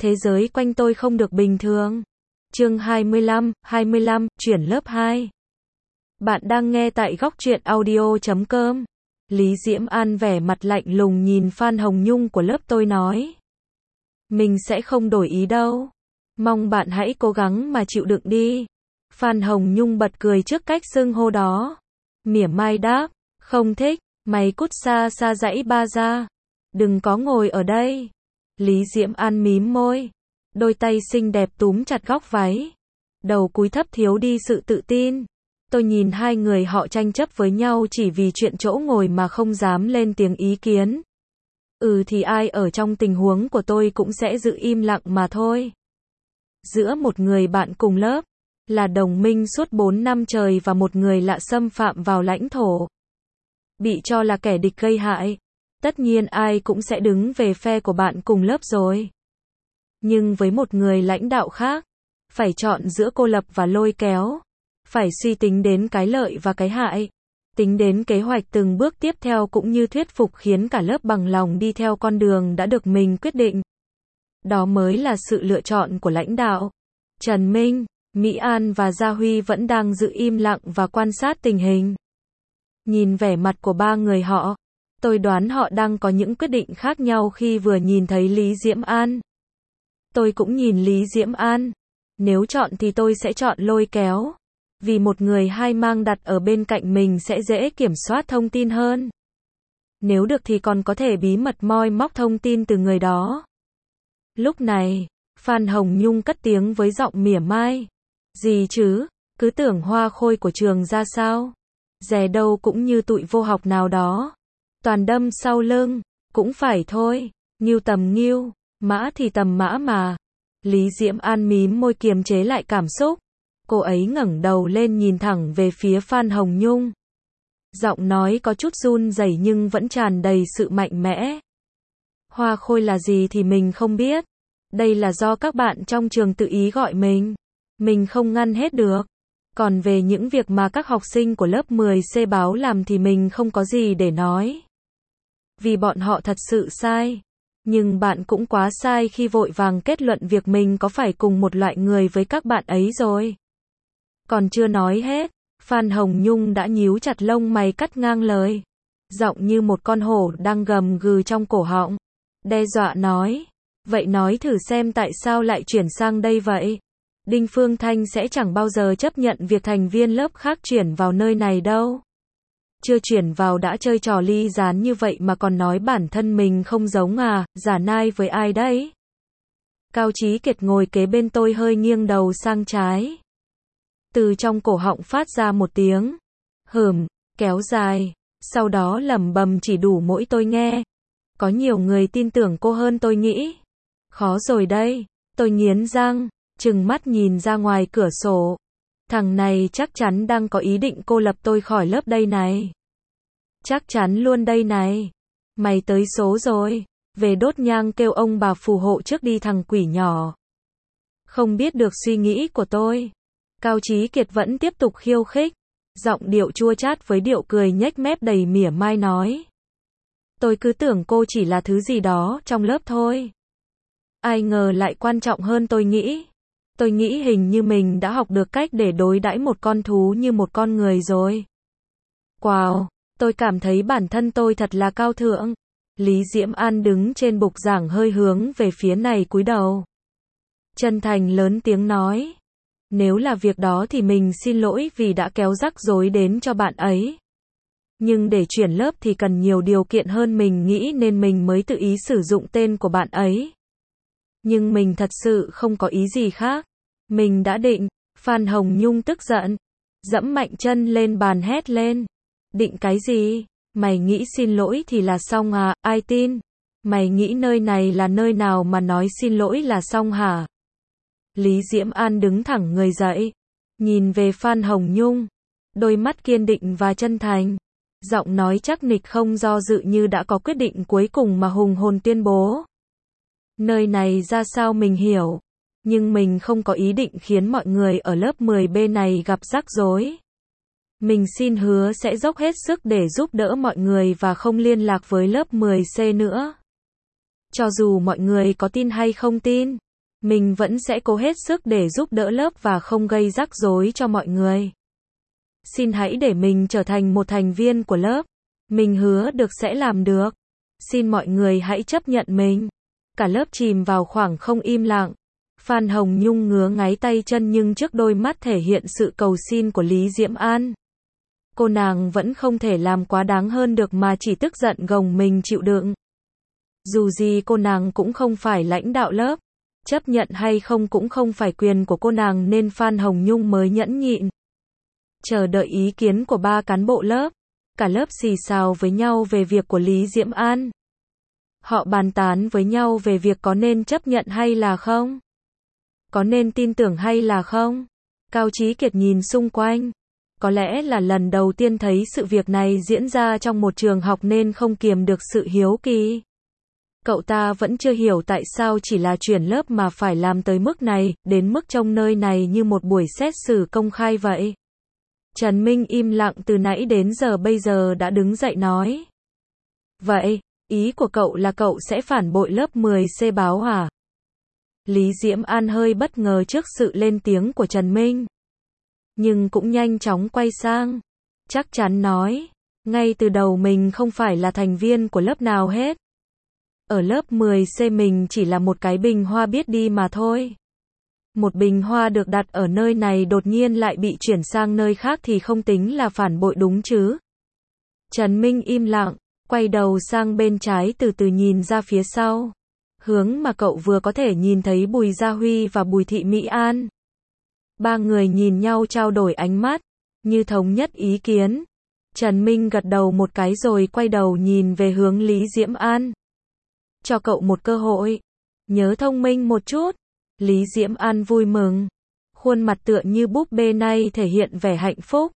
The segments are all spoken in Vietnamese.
thế giới quanh tôi không được bình thường. Chương 25, chuyển lớp 2. Bạn đang nghe tại góc truyện audio.com. Lý Diễm An vẻ mặt lạnh lùng nhìn Phan Hồng Nhung của lớp tôi nói. Mình sẽ không đổi ý đâu. Mong bạn hãy cố gắng mà chịu đựng đi. Phan Hồng Nhung bật cười trước cách xưng hô đó. Mỉa mai đáp, không thích, mày cút xa xa dãy ba ra. Đừng có ngồi ở đây. Lý Diễm An mím môi. Đôi tay xinh đẹp túm chặt góc váy. Đầu cúi thấp thiếu đi sự tự tin. Tôi nhìn hai người họ tranh chấp với nhau chỉ vì chuyện chỗ ngồi mà không dám lên tiếng ý kiến. Thì ai ở trong tình huống của tôi cũng sẽ giữ im lặng mà thôi. Giữa một người bạn cùng lớp, là đồng minh suốt 4 năm trời và một người lạ xâm phạm vào lãnh thổ, bị cho là kẻ địch gây hại, tất nhiên ai cũng sẽ đứng về phe của bạn cùng lớp rồi. Nhưng với một người lãnh đạo khác, phải chọn giữa cô lập và lôi kéo, phải suy tính đến cái lợi và cái hại, tính đến kế hoạch từng bước tiếp theo cũng như thuyết phục khiến cả lớp bằng lòng đi theo con đường đã được mình quyết định. Đó mới là sự lựa chọn của lãnh đạo. Trần Minh, Mỹ An và Gia Huy vẫn đang giữ im lặng và quan sát tình hình. Nhìn vẻ mặt của ba người họ, tôi đoán họ đang có những quyết định khác nhau khi vừa nhìn thấy Lý Diễm An. Tôi cũng nhìn Lý Diễm An. Nếu chọn thì tôi sẽ chọn lôi kéo. Vì một người hai mang đặt ở bên cạnh mình sẽ dễ kiểm soát thông tin hơn. Nếu được thì còn có thể bí mật moi móc thông tin từ người đó. Lúc này, Phan Hồng Nhung cất tiếng với giọng mỉa mai. Gì chứ, cứ tưởng Hoa Khôi của trường ra sao. Dè đâu cũng như tụi vô học nào đó. Toàn đâm sau lưng, cũng phải thôi, ngưu tầm ngưu, mã thì tầm mã mà. Lý Diễm An mím môi kiềm chế lại cảm xúc. Cô ấy ngẩng đầu lên nhìn thẳng về phía Phan Hồng Nhung. Giọng nói có chút run rẩy nhưng vẫn tràn đầy sự mạnh mẽ. Hoa Khôi là gì thì mình không biết. Đây là do các bạn trong trường tự ý gọi mình. Mình không ngăn hết được. Còn về những việc mà các học sinh của lớp 10C báo làm thì mình không có gì để nói. Vì bọn họ thật sự sai. Nhưng bạn cũng quá sai khi vội vàng kết luận việc mình có phải cùng một loại người với các bạn ấy rồi. Còn chưa nói hết, Phan Hồng Nhung đã nhíu chặt lông mày cắt ngang lời. Giọng như một con hổ đang gầm gừ trong cổ họng. Đe dọa nói. Vậy nói thử xem tại sao lại chuyển sang đây vậy? Đinh Phương Thanh sẽ chẳng bao giờ chấp nhận việc thành viên lớp khác chuyển vào nơi này đâu. Chưa chuyển vào đã chơi trò ly gián như vậy mà còn nói bản thân mình không giống à, giả nai với ai đấy? Cao Chí Kiệt ngồi kế bên tôi hơi nghiêng đầu sang trái. Từ trong cổ họng phát ra một tiếng kéo dài, sau đó lẩm bẩm chỉ đủ mỗi tôi nghe. Có nhiều người tin tưởng cô hơn tôi nghĩ. Khó rồi đây, tôi nghiến răng, trừng mắt nhìn ra ngoài cửa sổ. Thằng này chắc chắn đang có ý định cô lập tôi khỏi lớp đây này. Chắc chắn luôn đây này. Mày tới số rồi, về đốt nhang kêu ông bà phù hộ trước đi thằng quỷ nhỏ. Không biết được suy nghĩ của tôi. Cao Chí Kiệt vẫn tiếp tục khiêu khích, giọng điệu chua chát với điệu cười nhếch mép đầy mỉa mai nói. Tôi cứ tưởng cô chỉ là thứ gì đó trong lớp thôi. Ai ngờ lại quan trọng hơn tôi nghĩ. Tôi nghĩ hình như mình đã học được cách để đối đãi một con thú như một con người rồi. Wow, tôi cảm thấy bản thân tôi thật là cao thượng. Lý Diễm An đứng trên bục giảng hơi hướng về phía này cúi đầu. Chân thành lớn tiếng nói. Nếu là việc đó thì mình xin lỗi vì đã kéo rắc rối đến cho bạn ấy. Nhưng để chuyển lớp thì cần nhiều điều kiện hơn mình nghĩ nên mình mới tự ý sử dụng tên của bạn ấy. Nhưng mình thật sự không có ý gì khác. Mình đã định. Phan Hồng Nhung tức giận, dẫm mạnh chân lên bàn hét lên. Định cái gì? Mày nghĩ xin lỗi thì là xong à? Ai tin? Mày nghĩ nơi này là nơi nào mà nói xin lỗi là xong hả? Lý Diễm An đứng thẳng người dậy, nhìn về Phan Hồng Nhung, đôi mắt kiên định và chân thành, giọng nói chắc nịch không do dự như đã có quyết định cuối cùng mà hùng hồn tuyên bố. Nơi này ra sao mình hiểu, nhưng mình không có ý định khiến mọi người ở lớp 10B này gặp rắc rối. Mình xin hứa sẽ dốc hết sức để giúp đỡ mọi người và không liên lạc với lớp 10C nữa. Cho dù mọi người có tin hay không tin, Mình vẫn sẽ cố hết sức để giúp đỡ lớp và không gây rắc rối cho mọi người. Xin hãy để mình trở thành một thành viên của lớp. Mình hứa được sẽ làm được. Xin mọi người hãy chấp nhận mình. Cả lớp chìm vào khoảng không im lặng. Phan Hồng Nhung ngứa ngáy tay chân nhưng trước đôi mắt thể hiện sự cầu xin của Lý Diễm An. Cô nàng vẫn không thể làm quá đáng hơn được mà chỉ tức giận gồng mình chịu đựng. Dù gì cô nàng cũng không phải lãnh đạo lớp. Chấp nhận hay không cũng không phải quyền của cô nàng nên Phan Hồng Nhung mới nhẫn nhịn. Chờ đợi ý kiến của 3 cán bộ lớp. Cả lớp xì xào với nhau về việc của Lý Diễm An. Họ bàn tán với nhau về việc có nên chấp nhận hay là không. Có nên tin tưởng hay là không. Cao Chí Kiệt nhìn xung quanh. Có lẽ là lần đầu tiên thấy sự việc này diễn ra trong một trường học nên không kiềm được sự hiếu kỳ. Cậu ta vẫn chưa hiểu tại sao chỉ là chuyển lớp mà phải làm tới mức này, đến mức trông nơi này như một buổi xét xử công khai vậy. Trần Minh im lặng từ nãy đến giờ bây giờ đã đứng dậy nói. Vậy, ý của cậu là cậu sẽ phản bội lớp 10C báo hả? Lý Diễm An hơi bất ngờ trước sự lên tiếng của Trần Minh. Nhưng cũng nhanh chóng quay sang. Chắc chắn nói. Ngay từ đầu mình không phải là thành viên của lớp nào hết. Ở lớp 10C mình chỉ là một cái bình hoa biết đi mà thôi. Một bình hoa được đặt ở nơi này đột nhiên lại bị chuyển sang nơi khác thì không tính là phản bội đúng chứ. Trần Minh im lặng, quay đầu sang bên trái từ từ nhìn ra phía sau. Hướng mà cậu vừa có thể nhìn thấy Bùi Gia Huy và Bùi Thị Mỹ An. 3 người nhìn nhau trao đổi ánh mắt, như thống nhất ý kiến. Trần Minh gật đầu một cái rồi quay đầu nhìn về hướng Lý Diễm An. Cho cậu một cơ hội. Nhớ thông minh một chút. Lý Diễm An vui mừng. Khuôn mặt tựa như búp bê này thể hiện vẻ hạnh phúc.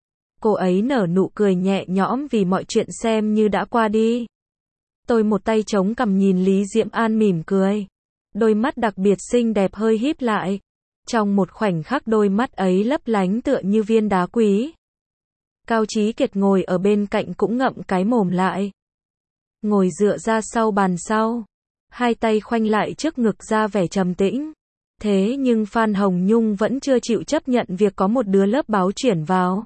Cô ấy nở nụ cười nhẹ nhõm vì mọi chuyện xem như đã qua đi. Tôi một tay chống cằm nhìn Lý Diễm An mỉm cười. Đôi mắt đặc biệt xinh đẹp hơi híp lại. Trong một khoảnh khắc đôi mắt ấy lấp lánh tựa như viên đá quý. Cao Chí Kiệt ngồi ở bên cạnh cũng ngậm cái mồm lại. Ngồi dựa ra sau bàn sau. Hai tay khoanh lại trước ngực ra vẻ trầm tĩnh. Thế nhưng Phan Hồng Nhung vẫn chưa chịu chấp nhận việc có một đứa lớp báo chuyển vào.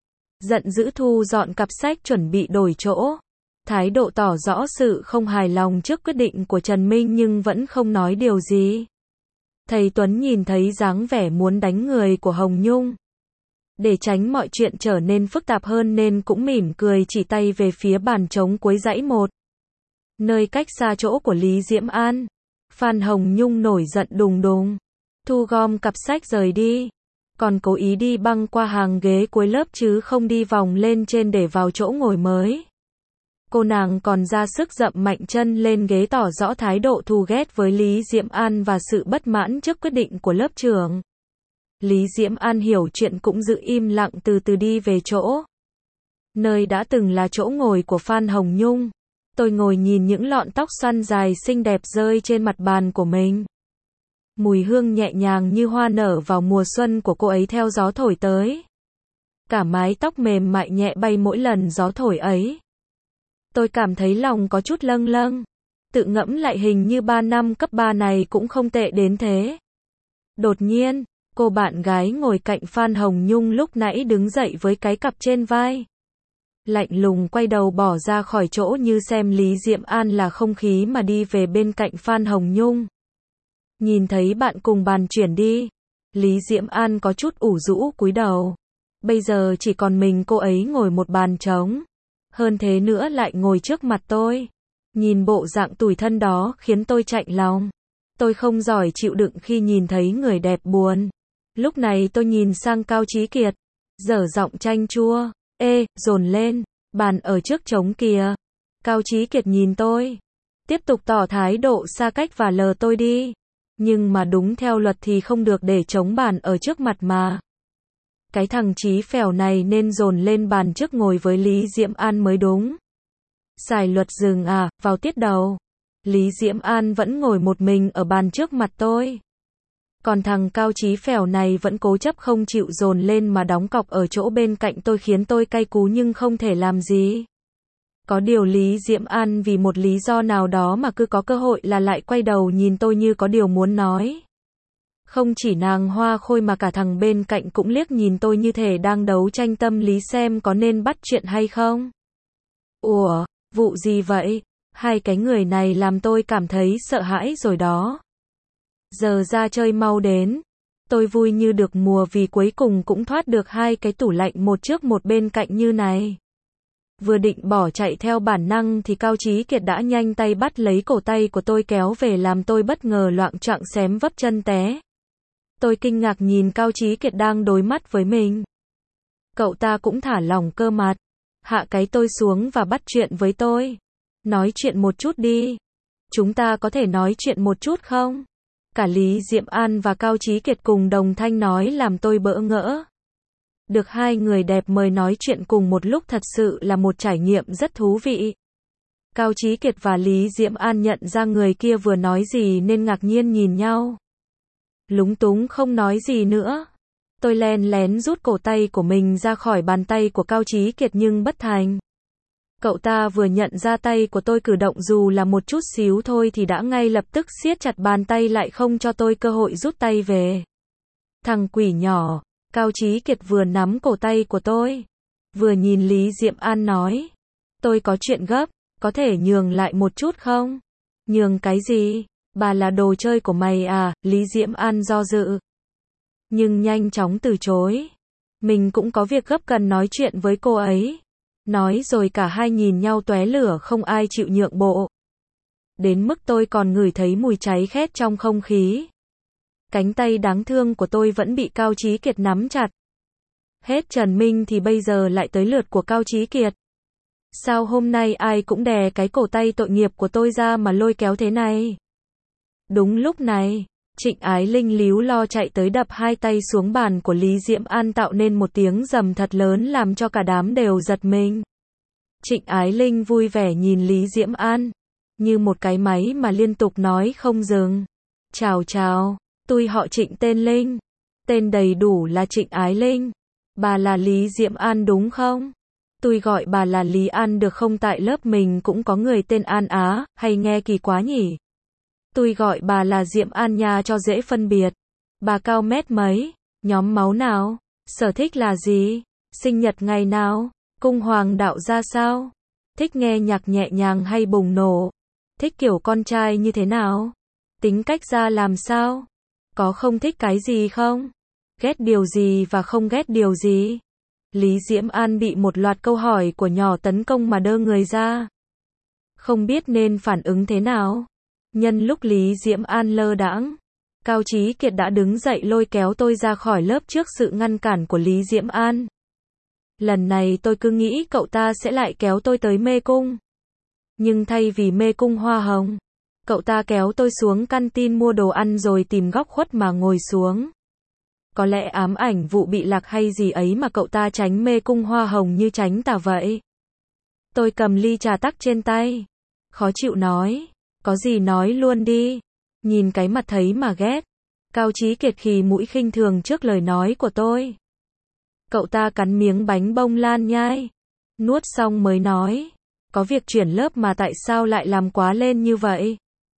Giận dữ thu dọn cặp sách chuẩn bị đổi chỗ. Thái độ tỏ rõ sự không hài lòng trước quyết định của Trần Minh nhưng vẫn không nói điều gì. Thầy Tuấn nhìn thấy dáng vẻ muốn đánh người của Hồng Nhung. Để tránh mọi chuyện trở nên phức tạp hơn nên cũng mỉm cười chỉ tay về phía bàn trống cuối dãy 1. Nơi cách xa chỗ của Lý Diễm An. Phan Hồng Nhung nổi giận đùng đùng. Thu gom cặp sách rời đi. Còn cố ý đi băng qua hàng ghế cuối lớp chứ không đi vòng lên trên để vào chỗ ngồi mới. Cô nàng còn ra sức dậm mạnh chân lên ghế tỏ rõ thái độ thù ghét với Lý Diễm An và sự bất mãn trước quyết định của lớp trưởng. Lý Diễm An hiểu chuyện cũng giữ im lặng từ từ đi về chỗ. Nơi đã từng là chỗ ngồi của Phan Hồng Nhung. Tôi ngồi nhìn những lọn tóc xoăn dài xinh đẹp rơi trên mặt bàn của mình. Mùi hương nhẹ nhàng như hoa nở vào mùa xuân của cô ấy theo gió thổi tới. Cả mái tóc mềm mại nhẹ bay mỗi lần gió thổi ấy. Tôi cảm thấy lòng có chút lâng lâng. Tự ngẫm lại hình như 3 năm cấp 3 này cũng không tệ đến thế. Đột nhiên, cô bạn gái ngồi cạnh Phan Hồng Nhung lúc nãy đứng dậy với cái cặp trên vai. Lạnh lùng quay đầu bỏ ra khỏi chỗ như xem Lý Diễm An là không khí mà đi về bên cạnh Phan Hồng Nhung. Nhìn thấy bạn cùng bàn chuyển đi. Lý Diễm An có chút ủ rũ cúi đầu. Bây giờ chỉ còn mình cô ấy ngồi một bàn trống. Hơn thế nữa lại ngồi trước mặt tôi. Nhìn bộ dạng tủi thân đó khiến tôi chạnh lòng. Tôi không giỏi chịu đựng khi nhìn thấy người đẹp buồn. Lúc này tôi nhìn sang Cao Chí Kiệt. Dở giọng chanh chua. Ê, dồn lên. Bàn ở trước trống kìa. Cao Chí Kiệt nhìn tôi. Tiếp tục tỏ thái độ xa cách và lờ tôi đi. Nhưng mà đúng theo luật thì không được để trống bàn ở trước mặt mà. Cái thằng Chí phèo này nên dồn lên bàn trước ngồi với Lý Diễm An mới đúng. Xài luật rừng à, vào tiết đầu. Lý Diễm An vẫn ngồi một mình ở bàn trước mặt tôi. Còn thằng Cao Chí phèo này vẫn cố chấp không chịu dồn lên mà đóng cọc ở chỗ bên cạnh tôi khiến tôi cay cú nhưng không thể làm gì. Có điều Lý Diễm An vì một lý do nào đó mà cứ có cơ hội là lại quay đầu nhìn tôi như có điều muốn nói. Không chỉ nàng Hoa Khôi mà cả thằng bên cạnh cũng liếc nhìn tôi như thể đang đấu tranh tâm lý xem có nên bắt chuyện hay không. Ủa, vụ gì vậy? Hai cái người này làm tôi cảm thấy sợ hãi rồi đó. Giờ ra chơi mau đến. Tôi vui như được mùa vì cuối cùng cũng thoát được hai cái tủ lạnh một trước một bên cạnh như này. Vừa định bỏ chạy theo bản năng thì Cao Chí Kiệt đã nhanh tay bắt lấy cổ tay của tôi kéo về làm tôi bất ngờ loạng choạng xém vấp chân té. Tôi kinh ngạc nhìn Cao Chí Kiệt đang đối mắt với mình. Cậu ta cũng thả lỏng cơ mặt, hạ cái tôi xuống và bắt chuyện với tôi. Nói chuyện một chút đi. Chúng ta có thể nói chuyện một chút không? Cả Lý Diệm An và Cao Chí Kiệt cùng đồng thanh nói làm tôi bỡ ngỡ. Được hai người đẹp mời nói chuyện cùng một lúc thật sự là một trải nghiệm rất thú vị. Cao Chí Kiệt và Lý Diệm An nhận ra người kia vừa nói gì nên ngạc nhiên nhìn nhau. Lúng túng không nói gì nữa. Tôi len lén rút cổ tay của mình ra khỏi bàn tay của Cao Chí Kiệt nhưng bất thành. Cậu ta vừa nhận ra tay của tôi cử động dù là một chút xíu thôi thì đã ngay lập tức siết chặt bàn tay lại không cho tôi cơ hội rút tay về. Thằng quỷ nhỏ, Cao Chí Kiệt vừa nắm cổ tay của tôi, vừa nhìn Lý Diệm An nói. Tôi có chuyện gấp, có thể nhường lại một chút không? Nhường cái gì? Bà là đồ chơi của mày à? Lý Diệm An do dự. Nhưng nhanh chóng từ chối. Mình cũng có việc gấp cần nói chuyện với cô ấy. Nói rồi cả hai nhìn nhau tóe lửa không ai chịu nhượng bộ. Đến mức tôi còn ngửi thấy mùi cháy khét trong không khí. Cánh tay đáng thương của tôi vẫn bị Cao Chí Kiệt nắm chặt. Hết Trần Minh thì bây giờ lại tới lượt của Cao Chí Kiệt. Sao hôm nay ai cũng đè cái cổ tay tội nghiệp của tôi ra mà lôi kéo thế này? Đúng lúc này, Trịnh Ái Linh líu lo chạy tới đập hai tay xuống bàn của Lý Diệm An tạo nên một tiếng rầm thật lớn làm cho cả đám đều giật mình. Trịnh Ái Linh vui vẻ nhìn Lý Diệm An, như một cái máy mà liên tục nói không dừng. Chào chào, tôi họ Trịnh tên Linh. Tên đầy đủ là Trịnh Ái Linh. Bà là Lý Diệm An đúng không? Tôi gọi bà là Lý An được không, tại lớp mình cũng có người tên An Á, hay nghe kỳ quá nhỉ? Tôi gọi bà là Diệm An nha cho dễ phân biệt. Bà cao mét mấy? Nhóm máu nào? Sở thích là gì? Sinh nhật ngày nào? Cung hoàng đạo ra sao? Thích nghe nhạc nhẹ nhàng hay bùng nổ? Thích kiểu con trai như thế nào? Tính cách ra làm sao? Có không thích cái gì không? Ghét điều gì và không ghét điều gì? Lý Diệm An bị một loạt câu hỏi của nhỏ tấn công mà đơ người ra. Không biết nên phản ứng thế nào. Nhân lúc Lý Diệm An lơ đãng, Cao Chí Kiệt đã đứng dậy lôi kéo tôi ra khỏi lớp trước sự ngăn cản của Lý Diệm An. Lần này tôi cứ nghĩ cậu ta sẽ lại kéo tôi tới mê cung. Nhưng thay vì mê cung hoa hồng, cậu ta kéo tôi xuống canteen mua đồ ăn rồi tìm góc khuất mà ngồi xuống. Có lẽ ám ảnh vụ bị lạc hay gì ấy mà cậu ta tránh mê cung hoa hồng như tránh tà vậy. Tôi cầm ly trà tắc trên tay. Khó chịu nói. Có gì nói luôn đi. Nhìn cái mặt thấy mà ghét. Cao Chí Kiệt khì mũi khinh thường trước lời nói của tôi. Cậu ta cắn miếng bánh bông lan nhai. Nuốt xong mới nói. Có việc chuyển lớp mà tại sao lại làm quá lên như vậy?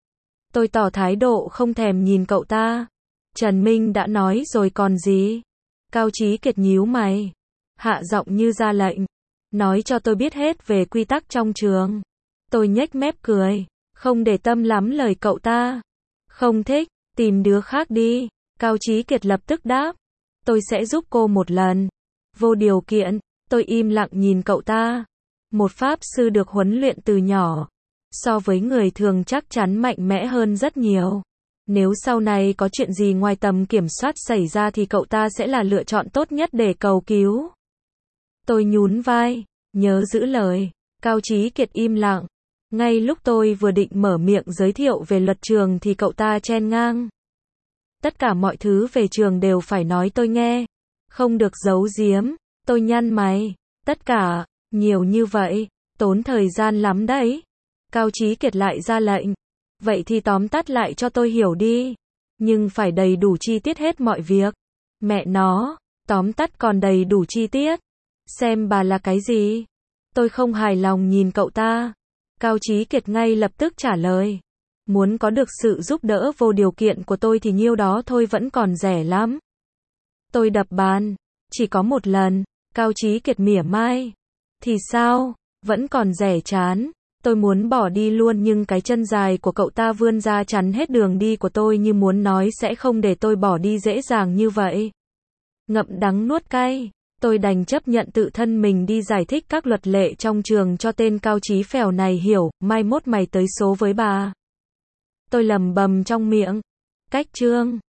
Tôi tỏ thái độ không thèm nhìn cậu ta. Trần Minh đã nói rồi còn gì? Cao Chí Kiệt nhíu mày. Hạ giọng như ra lệnh. Nói cho tôi biết hết về quy tắc trong trường. Tôi nhếch mép cười. Không để tâm lắm lời cậu ta. Không thích, tìm đứa khác đi. Cao Chí Kiệt lập tức đáp. Tôi sẽ giúp cô một lần. Vô điều kiện. Tôi im lặng nhìn cậu ta. Một pháp sư được huấn luyện từ nhỏ. So với người thường chắc chắn mạnh mẽ hơn rất nhiều. Nếu sau này có chuyện gì ngoài tầm kiểm soát xảy ra thì cậu ta sẽ là lựa chọn tốt nhất để cầu cứu. Tôi nhún vai. Nhớ giữ lời. Cao Chí Kiệt im lặng. Ngay lúc tôi vừa định mở miệng giới thiệu về luật trường thì cậu ta chen ngang. Tất cả mọi thứ về trường đều phải nói tôi nghe. Không được giấu giếm. Tôi nhăn mày. Tất cả, nhiều như vậy, tốn thời gian lắm đấy. Cao Chí Kiệt lại ra lệnh. Vậy thì tóm tắt lại cho tôi hiểu đi. Nhưng phải đầy đủ chi tiết hết mọi việc. Mẹ nó, tóm tắt còn đầy đủ chi tiết. Xem bà là cái gì? Tôi không hài lòng nhìn cậu ta. Cao Chí Kiệt ngay lập tức trả lời. Muốn có được sự giúp đỡ vô điều kiện của tôi thì nhiêu đó thôi vẫn còn rẻ lắm. Tôi đập bàn. Chỉ có một lần. Cao Chí Kiệt mỉa mai. Thì sao? Vẫn còn rẻ chán. Tôi muốn bỏ đi luôn nhưng cái chân dài của cậu ta vươn ra chắn hết đường đi của tôi như muốn nói sẽ không để tôi bỏ đi dễ dàng như vậy. Ngậm đắng nuốt cay. Tôi đành chấp nhận tự thân mình đi giải thích các luật lệ trong trường cho tên Cao Chí phèo này hiểu, mai mốt mày tới số với bà. Tôi lẩm bẩm trong miệng. Cách chương